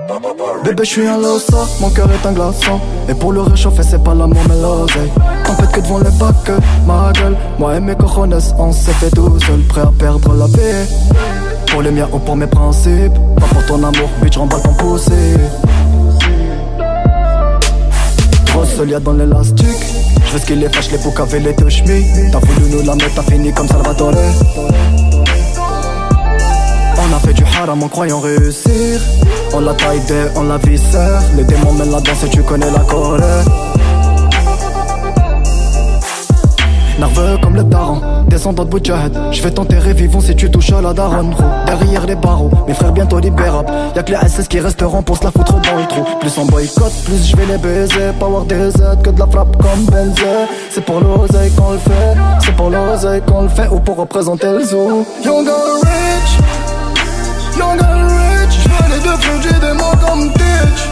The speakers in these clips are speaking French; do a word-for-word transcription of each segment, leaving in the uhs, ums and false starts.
Bébé, je suis un losa, mon cœur est un glaçon. Et pour le réchauffer, c'est pas l'amour mais l'oseille. Tempête que devant les bacs, ma gueule. Moi et mes cojones, on s'est fait tout seul. Prêt à perdre la vie pour les miens ou pour mes principes. Pas pour ton amour, bitch, remballe ton poussé. Trop seul y'a dans l'élastique. J'veux ce qu'il les fâche, les boucs avec les touch me. T'as voulu nous la mettre, t'as fini comme Salvatore. On a fait du haram en croyant réussir. On l'a taillé, on l'a viscère. Les démons mènent la danse et tu connais la colère. Nerveux comme le daron, descendant de Boudjahid. J'vais t'enterrer vivant si tu touches à la daronne. Derrière les barreaux, mes frères bientôt libérables. Y'a que les S S qui resteront pour se la foutre dans le trou. Plus on boycott, plus j'vais les baiser. Power des Z, que de la frappe comme Benzé. C'est pour l'oseille qu'on le fait, c'est pour l'oseille qu'on le fait. Ou pour représenter le zoo. Young and rich, young and rich. J'veux les deux fruits, j'ai des mots comme ditch.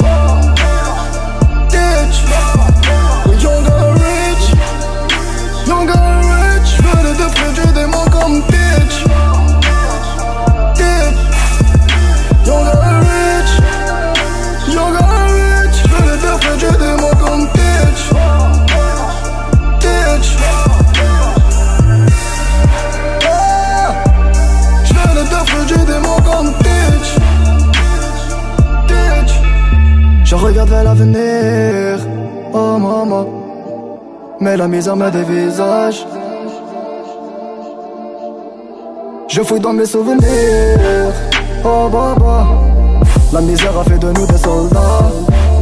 Ditch. Young and rich, young and rich. J'veux les deux fruits, j'ai des mots comme ditch. Ditch. Young and rich, young and rich. J'veux les deux fruits, j'ai des mots comme ditch. Ditch. J'veux les deux fruits, j'ai des mots comme ditch. Ditch. Je regarde vers l'avenir, oh maman. Mais la misère me dévisage. Je fouille dans mes souvenirs, oh baba. La misère a fait de nous des soldats.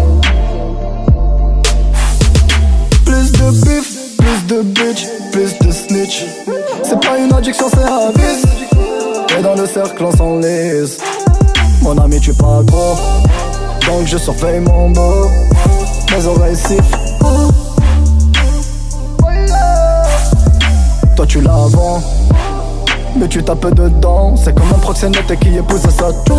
Plus de bif, plus de bitch, plus de snitch. C'est pas une addiction, c'est un vice. Et dans le cercle on s'enlise. Mon ami tu es pas gros, donc je surveille mon dos. Mes oreilles sifflent. Toi tu la vends, mais tu tapes dedans. C'est comme un proxénète qui épouse sa tout.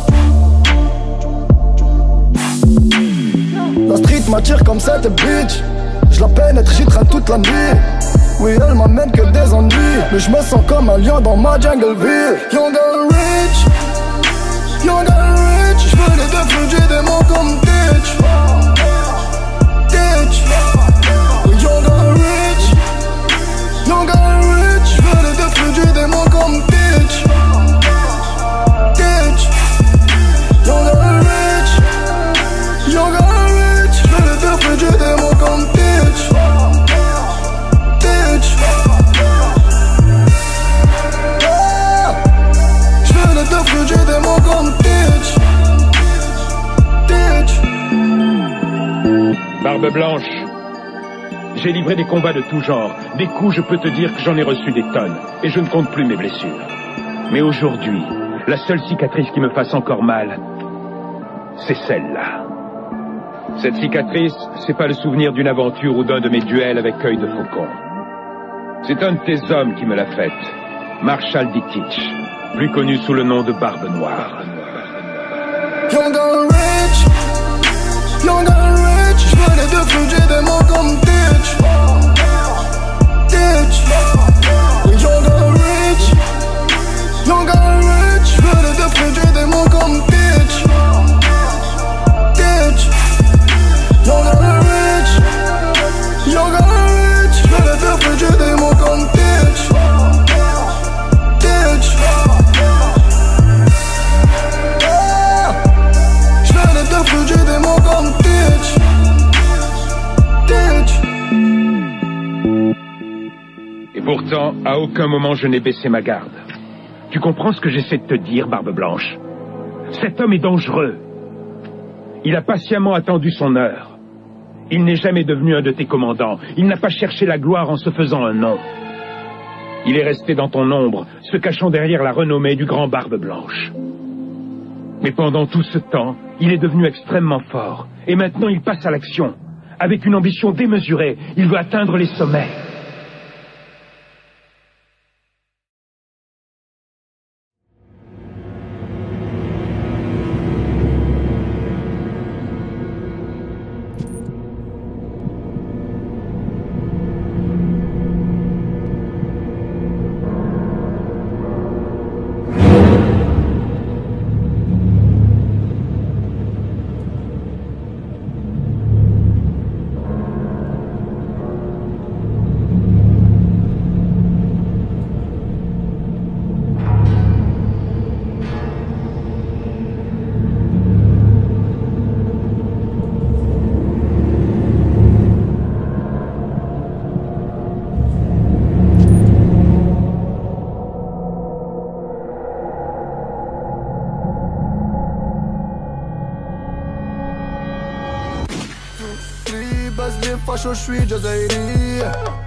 La street m'attire comme cette bitch. Je la pénètre, j'y traîne toute la nuit. Oui, elle m'amène que des ennuis, mais je me sens comme un lion dans ma jungle ville. Young and rich, young and rich. J'veux les deux fruits, j'ai des mots comme ditch. Ditch. Young and rich, young and rich. J'veux les deux fruits, j'ai des mots comme ditch. Ditch. Young and rich, young and rich. J'veux les deux fruits, j'ai des mots comme ditch. Ditch. J'veux les deux fruits, j'ai des mots comme ditch. Ditch. Barbe Blanche, j'ai livré des combats de tout genre. Des coups, je peux te dire que j'en ai reçu des tonnes. Et je ne compte plus mes blessures. Mais aujourd'hui, la seule cicatrice qui me fasse encore mal, c'est celle-là. Cette cicatrice, c'est pas le souvenir d'une aventure ou d'un de mes duels avec œil de faucon. C'est un de tes hommes qui me l'a faite. Marshall Dittich, plus connu sous le nom de Barbe Noire. Young and rich, young and rich. J'veux les deux fruits, j'ai des mots comme ditch. Ditch. Young and rich, young and rich. J'veux les deux fruits, j'ai des mots comme ditch. Ditch. Young and rich, young and rich. J'veux les deux fruits, j'ai des mots comme ditch. Ditch. J'veux les deux fruits, j'ai des mots comme ditch. Ditch. Et pourtant, à aucun moment je n'ai baissé ma garde. Tu comprends ce que j'essaie de te dire, Barbe Blanche? Cet homme est dangereux. Il a patiemment attendu son heure. Il n'est jamais devenu un de tes commandants. Il n'a pas cherché la gloire en se faisant un nom. Il est resté dans ton ombre, se cachant derrière la renommée du grand Barbe Blanche. Mais pendant tout ce temps, il est devenu extrêmement fort. Et maintenant, il passe à l'action. Avec une ambition démesurée, il veut atteindre les sommets. facho, je suis Jazairi.